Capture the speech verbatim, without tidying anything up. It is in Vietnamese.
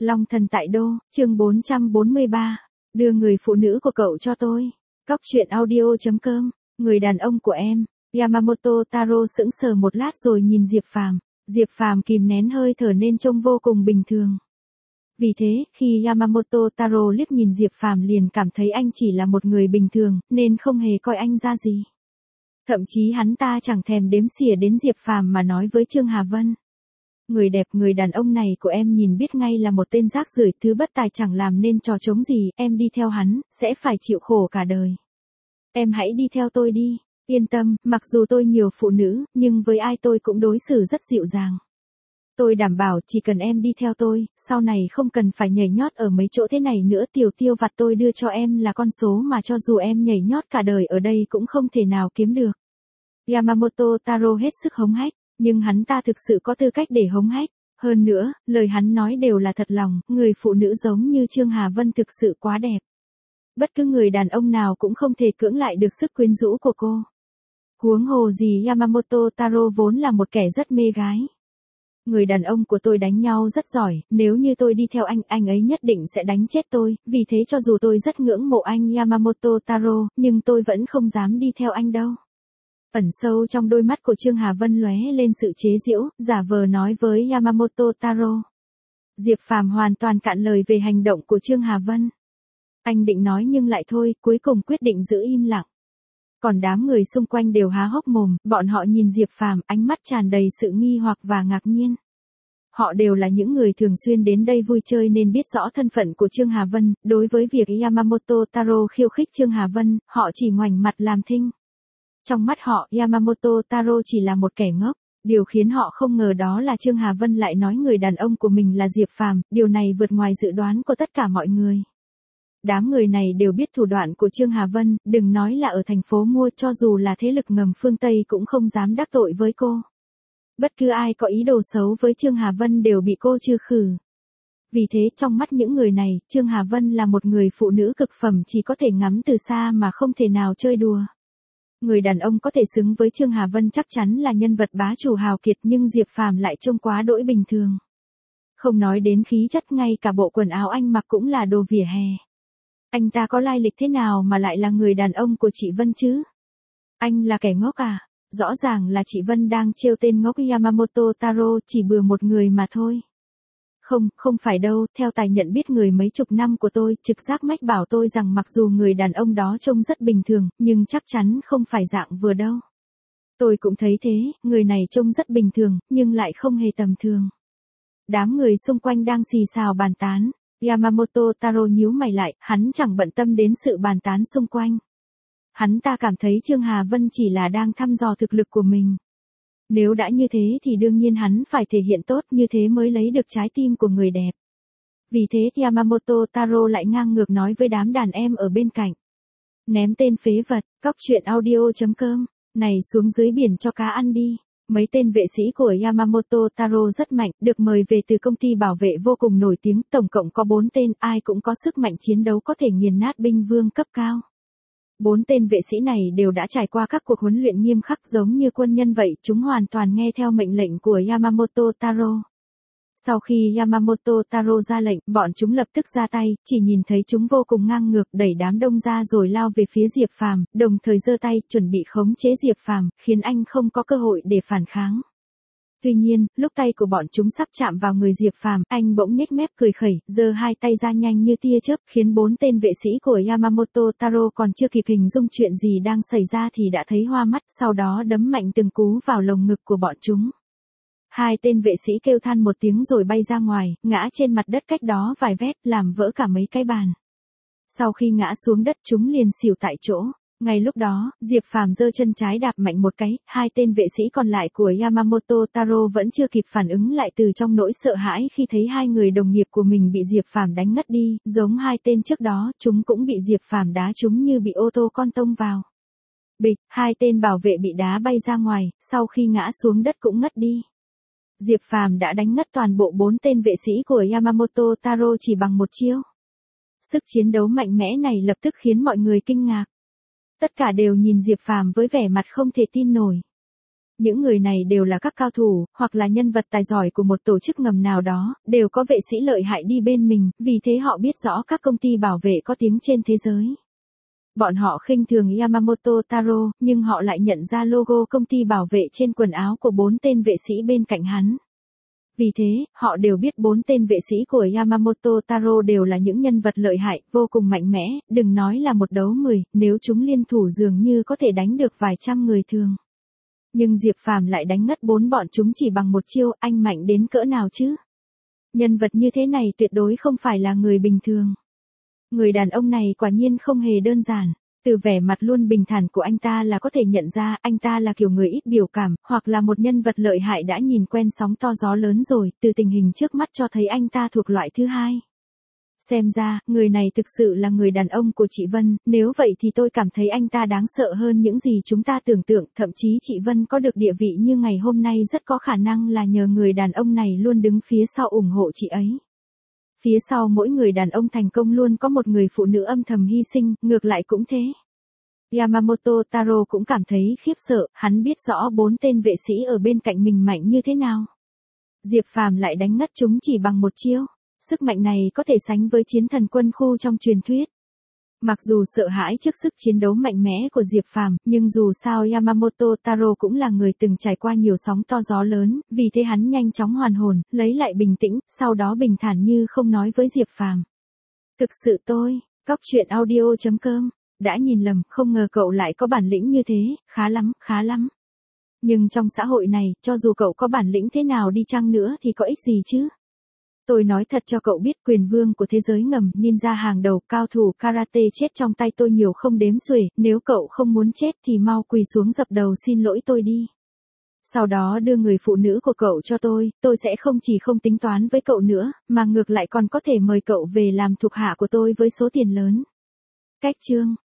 Long thần tại đô, chương bốn trăm bốn mươi ba. Đưa người phụ nữ của cậu cho tôi. Cóc truyện audio chấm com. Người đàn ông của em. Yamamoto Taro sững sờ một lát rồi nhìn Diệp Phàm. Diệp Phàm kìm nén hơi thở nên trông vô cùng bình thường. Vì thế, khi Yamamoto Taro liếc nhìn Diệp Phàm liền cảm thấy anh chỉ là một người bình thường, nên không hề coi anh ra gì. Thậm chí hắn ta chẳng thèm đếm xỉa đến Diệp Phàm mà nói với Trương Hà Vân. Người đẹp, người đàn ông này của em nhìn biết ngay là một tên rác rưởi, thứ bất tài chẳng làm nên trò trống gì, em đi theo hắn, sẽ phải chịu khổ cả đời. Em hãy đi theo tôi đi, yên tâm, mặc dù tôi nhiều phụ nữ, nhưng với ai tôi cũng đối xử rất dịu dàng. Tôi đảm bảo chỉ cần em đi theo tôi, sau này không cần phải nhảy nhót ở mấy chỗ thế này nữa, tiểu tiêu vặt tôi đưa cho em là con số mà cho dù em nhảy nhót cả đời ở đây cũng không thể nào kiếm được. Yamamoto Taro hết sức hống hách. Nhưng hắn ta thực sự có tư cách để hống hách. Hơn nữa, lời hắn nói đều là thật lòng, người phụ nữ giống như Trương Hà Vân thực sự quá đẹp. Bất cứ người đàn ông nào cũng không thể cưỡng lại được sức quyến rũ của cô. Huống hồ gì Yamamoto Taro vốn là một kẻ rất mê gái. Người đàn ông của tôi đánh nhau rất giỏi, nếu như tôi đi theo anh, anh ấy nhất định sẽ đánh chết tôi, vì thế cho dù tôi rất ngưỡng mộ anh Yamamoto Taro, nhưng tôi vẫn không dám đi theo anh đâu. Ẩn sâu trong đôi mắt của Trương Hà Vân lóe lên sự chế giễu, giả vờ nói với Yamamoto Taro. Diệp Phàm hoàn toàn cạn lời về hành động của Trương Hà Vân. Anh định nói nhưng lại thôi, cuối cùng quyết định giữ im lặng. Còn đám người xung quanh đều há hốc mồm, bọn họ nhìn Diệp Phàm, ánh mắt tràn đầy sự nghi hoặc và ngạc nhiên. Họ đều là những người thường xuyên đến đây vui chơi nên biết rõ thân phận của Trương Hà Vân, đối với việc Yamamoto Taro khiêu khích Trương Hà Vân, họ chỉ ngoảnh mặt làm thinh. Trong mắt họ, Yamamoto Taro chỉ là một kẻ ngốc. Điều khiến họ không ngờ đó là Trương Hà Vân lại nói người đàn ông của mình là Diệp Phàm, điều này vượt ngoài dự đoán của tất cả mọi người. Đám người này đều biết thủ đoạn của Trương Hà Vân, đừng nói là ở thành phố mua, cho dù là thế lực ngầm phương Tây cũng không dám đắc tội với cô. Bất cứ ai có ý đồ xấu với Trương Hà Vân đều bị cô trừ khử. Vì thế trong mắt những người này, Trương Hà Vân là một người phụ nữ cực phẩm chỉ có thể ngắm từ xa mà không thể nào chơi đùa. Người đàn ông có thể xứng với Trương Hà Vân chắc chắn là nhân vật bá chủ hào kiệt, nhưng Diệp Phàm lại trông quá đỗi bình thường. Không nói đến khí chất, ngay cả bộ quần áo anh mặc cũng là đồ vỉa hè. Anh ta có lai lịch thế nào mà lại là người đàn ông của chị Vân chứ? Anh là kẻ ngốc à? Rõ ràng là chị Vân đang trêu tên ngốc Yamamoto Taro, chỉ bừa một người mà thôi. Không, không phải đâu, theo tài nhận biết người mấy chục năm của tôi, trực giác mách bảo tôi rằng mặc dù người đàn ông đó trông rất bình thường, nhưng chắc chắn không phải dạng vừa đâu. Tôi cũng thấy thế, người này trông rất bình thường, nhưng lại không hề tầm thường. Đám người xung quanh đang xì xào bàn tán, Yamamoto Taro nhíu mày lại, hắn chẳng bận tâm đến sự bàn tán xung quanh. Hắn ta cảm thấy Trương Hà Vân chỉ là đang thăm dò thực lực của mình. Nếu đã như thế thì đương nhiên hắn phải thể hiện tốt, như thế mới lấy được trái tim của người đẹp. Vì thế Yamamoto Taro lại ngang ngược nói với đám đàn em ở bên cạnh. Ném tên phế vật, cóc truyện audio chấm com, này xuống dưới biển cho cá ăn đi. Mấy tên vệ sĩ của Yamamoto Taro rất mạnh, được mời về từ công ty bảo vệ vô cùng nổi tiếng, tổng cộng có bốn tên, ai cũng có sức mạnh chiến đấu có thể nghiền nát binh vương cấp cao. Bốn tên vệ sĩ này đều đã trải qua các cuộc huấn luyện nghiêm khắc giống như quân nhân vậy, chúng hoàn toàn nghe theo mệnh lệnh của Yamamoto Taro. Sau khi Yamamoto Taro ra lệnh, bọn chúng lập tức ra tay, chỉ nhìn thấy chúng vô cùng ngang ngược, đẩy đám đông ra rồi lao về phía Diệp Phàm, đồng thời giơ tay, chuẩn bị khống chế Diệp Phàm, khiến anh không có cơ hội để phản kháng. Tuy nhiên, lúc tay của bọn chúng sắp chạm vào người Diệp Phàm, anh bỗng nhếch mép cười khẩy, giơ hai tay ra nhanh như tia chớp, khiến bốn tên vệ sĩ của Yamamoto Taro còn chưa kịp hình dung chuyện gì đang xảy ra thì đã thấy hoa mắt, sau đó đấm mạnh từng cú vào lồng ngực của bọn chúng. Hai tên vệ sĩ kêu than một tiếng rồi bay ra ngoài, ngã trên mặt đất cách đó vài vét, làm vỡ cả mấy cái bàn. Sau khi ngã xuống đất chúng liền xỉu tại chỗ. Ngay lúc đó, Diệp Phàm giơ chân trái đạp mạnh một cái, hai tên vệ sĩ còn lại của Yamamoto Taro vẫn chưa kịp phản ứng lại từ trong nỗi sợ hãi khi thấy hai người đồng nghiệp của mình bị Diệp Phàm đánh ngất đi, giống hai tên trước đó, chúng cũng bị Diệp Phàm đá trúng như bị ô tô con tông vào. Bịch, hai tên bảo vệ bị đá bay ra ngoài, sau khi ngã xuống đất cũng ngất đi. Diệp Phàm đã đánh ngất toàn bộ bốn tên vệ sĩ của Yamamoto Taro chỉ bằng một chiêu. Sức chiến đấu mạnh mẽ này lập tức khiến mọi người kinh ngạc. Tất cả đều nhìn Diệp Phàm với vẻ mặt không thể tin nổi. Những người này đều là các cao thủ, hoặc là nhân vật tài giỏi của một tổ chức ngầm nào đó, đều có vệ sĩ lợi hại đi bên mình, vì thế họ biết rõ các công ty bảo vệ có tiếng trên thế giới. Bọn họ khinh thường Yamamoto Taro, nhưng họ lại nhận ra logo công ty bảo vệ trên quần áo của bốn tên vệ sĩ bên cạnh hắn. Vì thế, họ đều biết bốn tên vệ sĩ của Yamamoto Taro đều là những nhân vật lợi hại, vô cùng mạnh mẽ, đừng nói là một đấu mười, nếu chúng liên thủ dường như có thể đánh được vài trăm người thường. Nhưng Diệp Phàm lại đánh ngất bốn bọn chúng chỉ bằng một chiêu, anh mạnh đến cỡ nào chứ? Nhân vật như thế này tuyệt đối không phải là người bình thường. Người đàn ông này quả nhiên không hề đơn giản. Từ vẻ mặt luôn bình thản của anh ta là có thể nhận ra anh ta là kiểu người ít biểu cảm, hoặc là một nhân vật lợi hại đã nhìn quen sóng to gió lớn rồi, từ tình hình trước mắt cho thấy anh ta thuộc loại thứ hai. Xem ra, người này thực sự là người đàn ông của chị Vân, nếu vậy thì tôi cảm thấy anh ta đáng sợ hơn những gì chúng ta tưởng tượng, thậm chí chị Vân có được địa vị như ngày hôm nay rất có khả năng là nhờ người đàn ông này luôn đứng phía sau ủng hộ chị ấy. Phía sau mỗi người đàn ông thành công luôn có một người phụ nữ âm thầm hy sinh, ngược lại cũng thế. Yamamoto Taro cũng cảm thấy khiếp sợ, hắn biết rõ bốn tên vệ sĩ ở bên cạnh mình mạnh như thế nào. Diệp Phàm lại đánh ngất chúng chỉ bằng một chiêu. Sức mạnh này có thể sánh với chiến thần quân khu trong truyền thuyết. Mặc dù sợ hãi trước sức chiến đấu mạnh mẽ của Diệp Phàm, nhưng dù sao Yamamoto Taro cũng là người từng trải qua nhiều sóng to gió lớn, vì thế hắn nhanh chóng hoàn hồn, lấy lại bình tĩnh, sau đó bình thản như không nói với Diệp Phàm. Thực sự tôi, cóc truyện audio chấm com, đã nhìn lầm, không ngờ cậu lại có bản lĩnh như thế, khá lắm, khá lắm. Nhưng trong xã hội này, cho dù cậu có bản lĩnh thế nào đi chăng nữa thì có ích gì chứ? Tôi nói thật cho cậu biết, quyền vương của thế giới ngầm, ninja hàng đầu, cao thủ karate chết trong tay tôi nhiều không đếm xuể, nếu cậu không muốn chết thì mau quỳ xuống dập đầu xin lỗi tôi đi. Sau đó đưa người phụ nữ của cậu cho tôi, tôi sẽ không chỉ không tính toán với cậu nữa, mà ngược lại còn có thể mời cậu về làm thuộc hạ của tôi với số tiền lớn. Cách chương